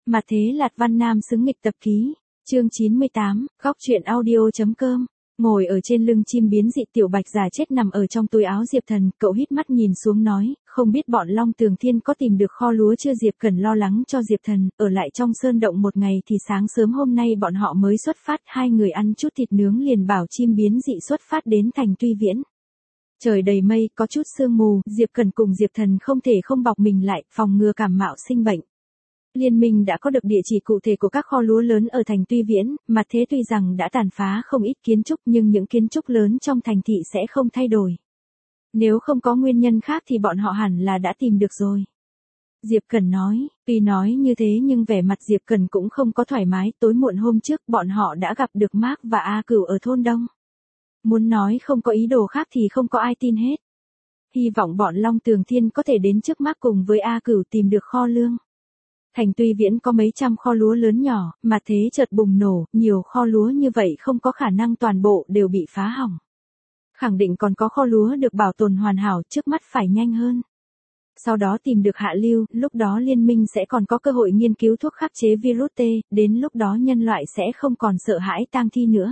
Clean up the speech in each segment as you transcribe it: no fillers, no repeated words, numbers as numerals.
Mà thế Lạt Văn Nam xứng nghịch tập ký. Chương 98, góc truyện audio.com. Ngồi ở trên lưng chim biến dị, Tiểu Bạch già chết nằm ở trong túi áo Diệp Thần, cậu hít mắt nhìn xuống nói, không biết bọn Long Tường Thiên có tìm được kho lúa chưa. Diệp Cẩn lo lắng cho Diệp Thần, ở lại trong sơn động một ngày thì sáng sớm hôm nay bọn họ mới xuất phát, hai người ăn chút thịt nướng liền bảo chim biến dị xuất phát đến thành Tuy Viễn. Trời đầy mây, có chút sương mù, Diệp Cẩn cùng Diệp Thần không thể không bọc mình lại, phòng ngừa cảm mạo sinh bệnh. Liên minh đã có được địa chỉ cụ thể của các kho lúa lớn ở thành Tuy Viễn, mà thế tuy rằng đã tàn phá không ít kiến trúc nhưng những kiến trúc lớn trong thành thị sẽ không thay đổi. Nếu không có nguyên nhân khác thì bọn họ hẳn là đã tìm được rồi. Diệp Cẩn nói, tuy nói như thế nhưng vẻ mặt Diệp Cẩn cũng không có thoải mái. Tối muộn hôm trước bọn họ đã gặp được Mark và A Cửu ở thôn Đông. Muốn nói không có ý đồ khác thì không có ai tin hết. Hy vọng bọn Long Tường Thiên có thể đến trước Mark cùng với A Cửu tìm được kho lương. Thành Tuy Viễn có mấy trăm kho lúa lớn nhỏ, mà thế chợt bùng nổ, nhiều kho lúa như vậy không có khả năng toàn bộ đều bị phá hỏng. Khẳng định còn có kho lúa được bảo tồn hoàn hảo, trước mắt phải nhanh hơn. Sau đó tìm được Hạ Lưu, lúc đó liên minh sẽ còn có cơ hội nghiên cứu thuốc khắc chế virus T, đến lúc đó nhân loại sẽ không còn sợ hãi tang thi nữa.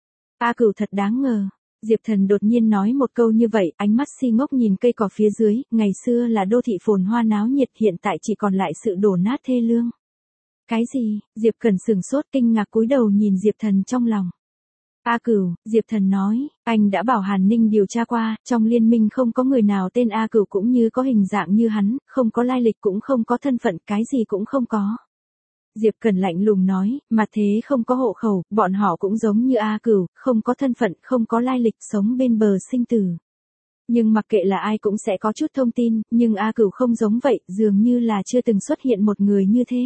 A Cửu thật đáng ngờ. Diệp Thần đột nhiên nói một câu như vậy, ánh mắt si ngốc nhìn cây cỏ phía dưới, ngày xưa là đô thị phồn hoa náo nhiệt, hiện tại chỉ còn lại sự đổ nát thê lương. Cái gì? Diệp Cẩn sửng sốt kinh ngạc cúi đầu nhìn Diệp Thần trong lòng. A Cửu, Diệp Thần nói, anh đã bảo Hàn Ninh điều tra qua, trong liên minh không có người nào tên A Cửu cũng như có hình dạng như hắn, không có lai lịch cũng không có thân phận, cái gì cũng không có. Diệp Cẩn lạnh lùng nói, mà thế không có hộ khẩu, bọn họ cũng giống như A Cửu, không có thân phận, không có lai lịch, sống bên bờ sinh tử. Nhưng mặc kệ là ai cũng sẽ có chút thông tin, nhưng A Cửu không giống vậy, dường như là chưa từng xuất hiện một người như thế.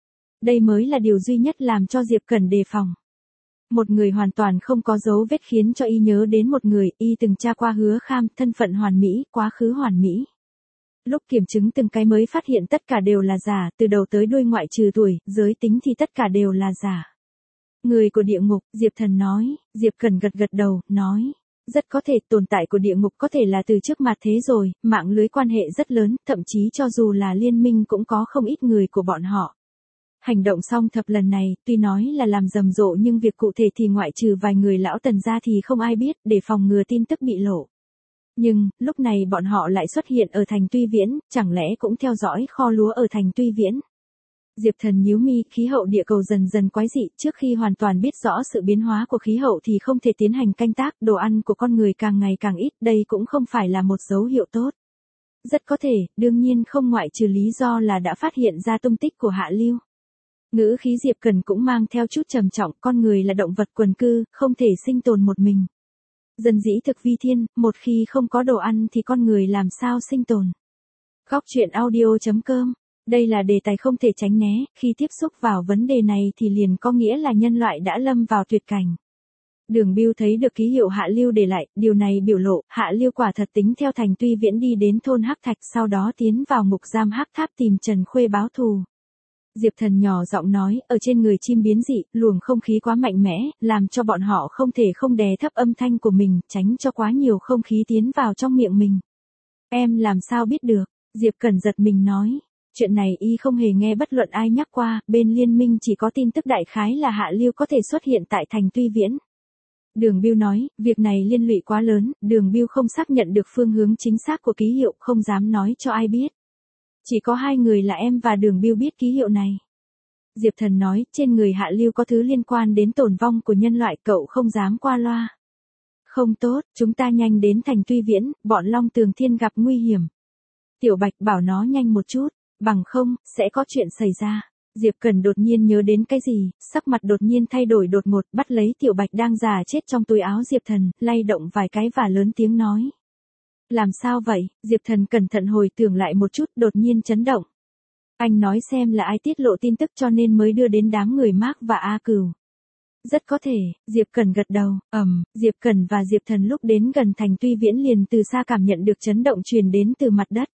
Đây mới là điều duy nhất làm cho Diệp Cẩn đề phòng. Một người hoàn toàn không có dấu vết khiến cho y nhớ đến một người, y từng tra qua Hứa Kham, thân phận hoàn mỹ, quá khứ hoàn mỹ. Lúc kiểm chứng từng cái mới phát hiện tất cả đều là giả, từ đầu tới đuôi ngoại trừ tuổi, giới tính thì tất cả đều là giả. Người của địa ngục, Diệp Thần nói, Diệp Cẩn gật gật đầu, nói, rất có thể tồn tại của địa ngục có thể là từ trước mặt thế rồi, mạng lưới quan hệ rất lớn, thậm chí cho dù là liên minh cũng có không ít người của bọn họ. Hành động song thập lần này, tuy nói là làm rầm rộ nhưng việc cụ thể thì ngoại trừ vài người lão Tần ra thì không ai biết, để phòng ngừa tin tức bị lộ. Nhưng, lúc này bọn họ lại xuất hiện ở thành Tuy Viễn, chẳng lẽ cũng theo dõi kho lúa ở thành Tuy Viễn. Diệp Thần nhíu mi, khí hậu địa cầu dần dần quái dị, trước khi hoàn toàn biết rõ sự biến hóa của khí hậu thì không thể tiến hành canh tác, đồ ăn của con người càng ngày càng ít, đây cũng không phải là một dấu hiệu tốt. Rất có thể, đương nhiên không ngoại trừ lý do là đã phát hiện ra tung tích của Hạ Lưu. Ngữ khí Diệp Cẩn cũng mang theo chút trầm trọng, con người là động vật quần cư, không thể sinh tồn một mình. Dân dĩ thực vi thiên, một khi không có đồ ăn thì con người làm sao sinh tồn. Góc truyện audio.com. Đây là đề tài không thể tránh né, khi tiếp xúc vào vấn đề này thì liền có nghĩa là nhân loại đã lâm vào tuyệt cảnh. Đường Bưu thấy được ký hiệu Hạ Lưu để lại, điều này biểu lộ, Hạ Lưu quả thật tính theo thành Tuy Viễn đi đến thôn Hắc Thạch, sau đó tiến vào ngục giam Hắc Tháp tìm Trần Khuê báo thù. Diệp Thần nhỏ giọng nói, ở trên người chim biến dị, luồng không khí quá mạnh mẽ, làm cho bọn họ không thể không đè thấp âm thanh của mình, tránh cho quá nhiều không khí tiến vào trong miệng mình. Em làm sao biết được? Diệp Cẩn giật mình nói. Chuyện này y không hề nghe bất luận ai nhắc qua, bên liên minh chỉ có tin tức đại khái là Hạ Lưu có thể xuất hiện tại thành Tuy Viễn. Đường Bưu nói, việc này liên lụy quá lớn, Đường Bưu không xác nhận được phương hướng chính xác của ký hiệu, không dám nói cho ai biết. Chỉ có hai người là em và Đường Bưu biết ký hiệu này. Diệp Thần nói, trên người Hạ Lưu có thứ liên quan đến tổn vong của nhân loại, cậu không dám qua loa. Không tốt, chúng ta nhanh đến thành Tuy Viễn, bọn Long Tường Thiên gặp nguy hiểm. Tiểu Bạch bảo nó nhanh một chút, bằng không, sẽ có chuyện xảy ra. Diệp Cẩn đột nhiên nhớ đến cái gì, sắc mặt đột nhiên thay đổi đột ngột, bắt lấy Tiểu Bạch đang già chết trong túi áo Diệp Thần, lay động vài cái và lớn tiếng nói. Làm sao vậy? Diệp Thần cẩn thận hồi tưởng lại một chút, đột nhiên chấn động. Anh nói xem là ai tiết lộ tin tức cho nên mới đưa đến đám người Mark và A Cửu. Rất có thể, Diệp Cẩn gật đầu, Diệp Cẩn và Diệp Thần lúc đến gần thành Tuy Viễn liền từ xa cảm nhận được chấn động truyền đến từ mặt đất.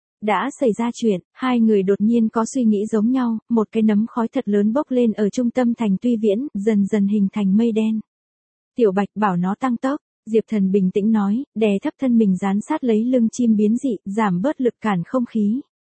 Đã xảy ra chuyện, hai người đột nhiên có suy nghĩ giống nhau, một cái nấm khói thật lớn bốc lên ở trung tâm thành Tuy Viễn, dần dần hình thành mây đen. Tiểu Bạch bảo nó tăng tốc. Diệp Thần bình tĩnh nói, đè thấp thân mình dán sát lấy lưng chim biến dị, giảm bớt lực cản không khí.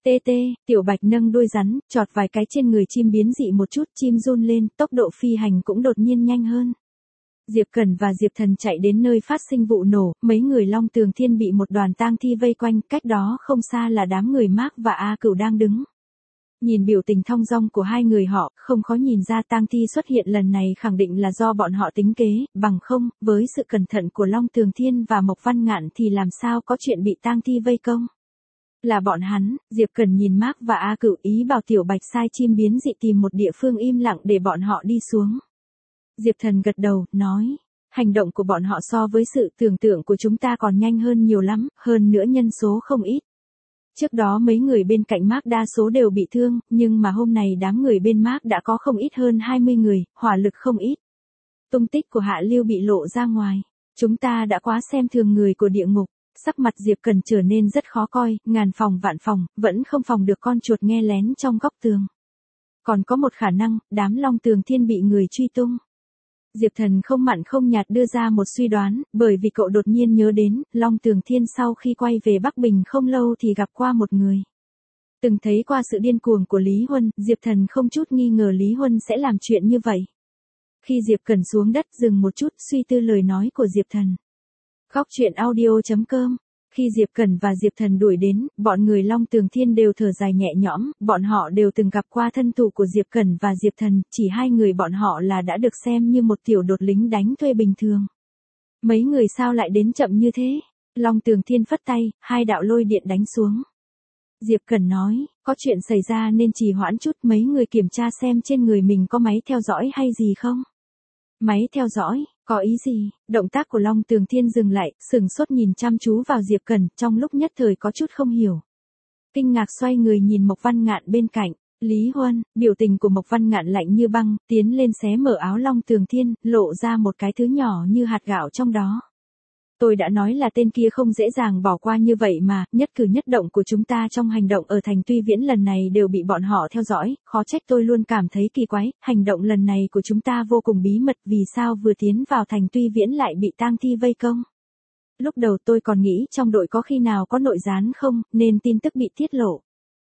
Tê tê, Tiểu Bạch nâng đuôi rắn, chọt vài cái trên người chim biến dị một chút, chim run lên, tốc độ phi hành cũng đột nhiên nhanh hơn. Diệp Cẩn và Diệp Thần chạy đến nơi phát sinh vụ nổ, mấy người Long Tường Thiên bị một đoàn tang thi vây quanh, cách đó không xa là đám người Mark và A Cửu đang đứng. Nhìn biểu tình thong dong của hai người họ, không khó nhìn ra tang thi xuất hiện lần này khẳng định là do bọn họ tính kế, bằng không, với sự cẩn thận của Long Tường Thiên và Mộc Văn Ngạn thì làm sao có chuyện bị tang thi vây công. Là bọn hắn. Diệp Cẩn nhìn Mark và A Cửu, ý bảo Tiểu Bạch sai chim biến dị tìm một địa phương im lặng để bọn họ đi xuống. Diệp Thần gật đầu, nói, hành động của bọn họ so với sự tưởng tượng của chúng ta còn nhanh hơn nhiều lắm, hơn nữa nhân số không ít. Trước đó mấy người bên cạnh Mark đa số đều bị thương, nhưng mà hôm nay đám người bên Mark đã có không ít hơn 20 người, hỏa lực không ít. Tung tích của Hạ Lưu bị lộ ra ngoài. Chúng ta đã quá xem thường người của địa ngục. Sắc mặt Diệp Cẩn trở nên rất khó coi, ngàn phòng vạn phòng, vẫn không phòng được con chuột nghe lén trong góc tường. Còn có một khả năng, đám Long Tường Thiên bị người truy tung. Diệp Thần không mặn không nhạt đưa ra một suy đoán, bởi vì cậu đột nhiên nhớ đến, Long Tường Thiên sau khi quay về Bắc Bình không lâu thì gặp qua một người. Từng thấy qua sự điên cuồng của Lý Huân, Diệp Thần không chút nghi ngờ Lý Huân sẽ làm chuyện như vậy. Khi Diệp Cẩn xuống đất dừng một chút suy tư lời nói của Diệp Thần. Góc truyện audio.com. Khi Diệp Cẩn và Diệp Thần đuổi đến, bọn người Long Tường Thiên đều thở dài nhẹ nhõm, bọn họ đều từng gặp qua thân thủ của Diệp Cẩn và Diệp Thần, chỉ hai người bọn họ là đã được xem như một tiểu đột lính đánh thuê bình thường. Mấy người sao lại đến chậm như thế? Long Tường Thiên phất tay, hai đạo lôi điện đánh xuống. Diệp Cẩn nói, có chuyện xảy ra nên trì hoãn chút, mấy người kiểm tra xem trên người mình có máy theo dõi hay gì không? Máy theo dõi, có ý gì? Động tác của Long Tường Thiên dừng lại, sừng sốt nhìn chăm chú vào Diệp Cẩn, trong lúc nhất thời có chút không hiểu. Kinh ngạc xoay người nhìn Mộc Văn Ngạn bên cạnh. Lý Huân, biểu tình của Mộc Văn Ngạn lạnh như băng, tiến lên xé mở áo Long Tường Thiên, lộ ra một cái thứ nhỏ như hạt gạo trong đó. Tôi đã nói là tên kia không dễ dàng bỏ qua như vậy mà, nhất cử nhất động của chúng ta trong hành động ở thành Tuy Viễn lần này đều bị bọn họ theo dõi, khó trách tôi luôn cảm thấy kỳ quái, hành động lần này của chúng ta vô cùng bí mật, vì sao vừa tiến vào thành Tuy Viễn lại bị tang thi vây công. Lúc đầu tôi còn nghĩ trong đội có khi nào có nội gián không, nên tin tức bị tiết lộ.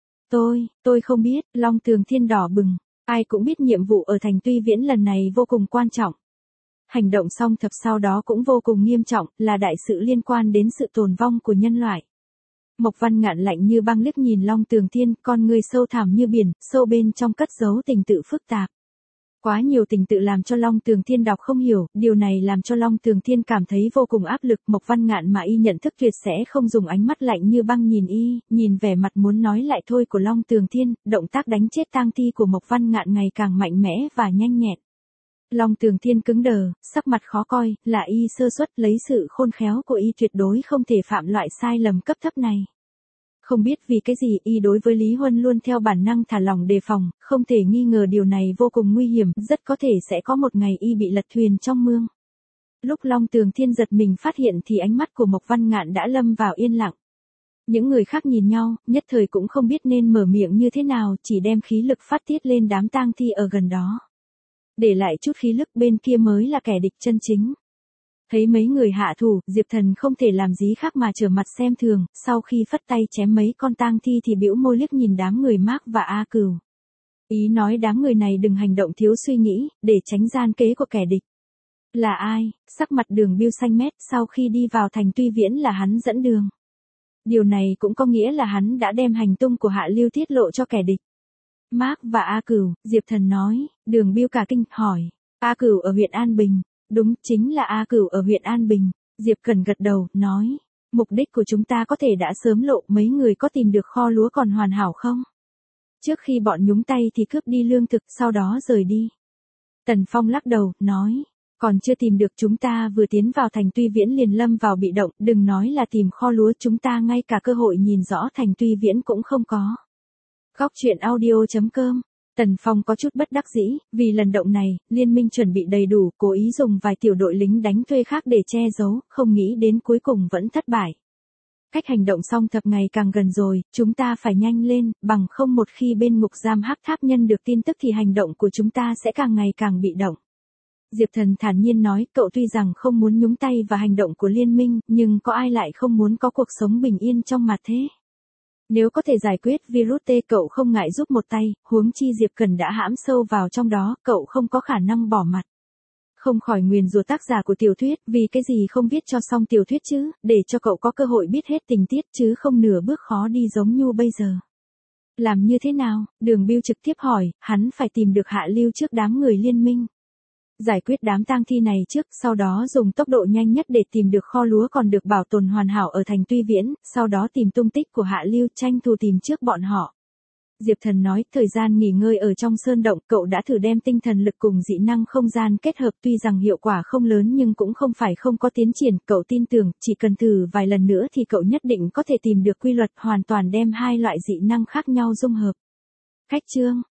Tôi không biết, Long Tường Thiên đỏ bừng, ai cũng biết nhiệm vụ ở thành Tuy Viễn lần này vô cùng quan trọng. Hành động song thập sau đó cũng vô cùng nghiêm trọng, là đại sự liên quan đến sự tồn vong của nhân loại. Mộc Văn Ngạn lạnh như băng liếc nhìn Long Tường Thiên, con người sâu thẳm như biển, sâu bên trong cất giấu tình tự phức tạp. Quá nhiều tình tự làm cho Long Tường Thiên đọc không hiểu, điều này làm cho Long Tường Thiên cảm thấy vô cùng áp lực. Mộc Văn Ngạn mà y nhận thức tuyệt sẽ không dùng ánh mắt lạnh như băng nhìn y, nhìn vẻ mặt muốn nói lại thôi của Long Tường Thiên, động tác đánh chết tang thi của Mộc Văn Ngạn ngày càng mạnh mẽ và nhanh nhẹn. Long Tường Thiên cứng đờ, sắc mặt khó coi, là y sơ suất, lấy sự khôn khéo của y tuyệt đối không thể phạm loại sai lầm cấp thấp này. Không biết vì cái gì y đối với Lý Huân luôn theo bản năng thả lỏng đề phòng, không thể nghi ngờ điều này vô cùng nguy hiểm, rất có thể sẽ có một ngày y bị lật thuyền trong mương. Lúc Long Tường Thiên giật mình phát hiện thì ánh mắt của Mộc Văn Ngạn đã lâm vào yên lặng. Những người khác nhìn nhau, nhất thời cũng không biết nên mở miệng như thế nào, chỉ đem khí lực phát tiết lên đám tang thi ở gần đó. Để lại chút khí lực bên kia mới là kẻ địch chân chính. Thấy mấy người hạ thủ, Diệp Thần không thể làm gì khác mà trở mặt xem thường, sau khi phất tay chém mấy con tang thi thì bĩu môi liếc nhìn đám người Mark và A Cửu. Ý nói đám người này đừng hành động thiếu suy nghĩ, để tránh gian kế của kẻ địch. Là ai? Sắc mặt Đường Bưu xanh mét, sau khi đi vào thành Tuy Viễn là hắn dẫn đường. Điều này cũng có nghĩa là hắn đã đem hành tung của Hạ Lưu tiết lộ cho kẻ địch. Mark và A Cửu, Diệp Thần nói. Đường Bưu cả kinh, hỏi. A Cửu ở huyện An Bình. Đúng, chính là A Cửu ở huyện An Bình. Diệp Cẩn gật đầu, nói. Mục đích của chúng ta có thể đã sớm lộ, mấy người có tìm được kho lúa còn hoàn hảo không? Trước khi bọn nhúng tay thì cướp đi lương thực, sau đó rời đi. Tần Phong lắc đầu, nói. Còn chưa tìm được, chúng ta vừa tiến vào thành Tuy Viễn liền lâm vào bị động, đừng nói là tìm kho lúa, chúng ta ngay cả cơ hội nhìn rõ thành Tuy Viễn cũng không có. Góc truyện audio.com. Tần Phong có chút bất đắc dĩ, vì lần động này, liên minh chuẩn bị đầy đủ, cố ý dùng vài tiểu đội lính đánh thuê khác để che giấu, không nghĩ đến cuối cùng vẫn thất bại. Cách hành động song thập ngày càng gần rồi, chúng ta phải nhanh lên, bằng không một khi bên ngục giam Hắc Tháp Nhân được tin tức thì hành động của chúng ta sẽ càng ngày càng bị động. Diệp Thần thản nhiên nói, cậu tuy rằng không muốn nhúng tay vào hành động của liên minh, nhưng có ai lại không muốn có cuộc sống bình yên trong mặt thế? Nếu có thể giải quyết virus T cậu không ngại giúp một tay, huống chi Diệp Cần đã hãm sâu vào trong đó, cậu không có khả năng bỏ mặt. Không khỏi nguyền rủa tác giả của tiểu thuyết, vì cái gì không viết cho xong tiểu thuyết chứ, để cho cậu có cơ hội biết hết tình tiết chứ không nửa bước khó đi giống Nhu bây giờ. Làm như thế nào? Đường Bưu trực tiếp hỏi, hắn phải tìm được Hạ Lưu trước đám người liên minh. Giải quyết đám tang thi này trước, sau đó dùng tốc độ nhanh nhất để tìm được kho lúa còn được bảo tồn hoàn hảo ở thành Tuy Viễn, sau đó tìm tung tích của Hạ Lưu, tranh thủ tìm trước bọn họ. Diệp Thần nói, thời gian nghỉ ngơi ở trong sơn động, cậu đã thử đem tinh thần lực cùng dị năng không gian kết hợp, tuy rằng hiệu quả không lớn nhưng cũng không phải không có tiến triển, cậu tin tưởng, chỉ cần thử vài lần nữa thì cậu nhất định có thể tìm được quy luật, hoàn toàn đem hai loại dị năng khác nhau dung hợp. Cách chương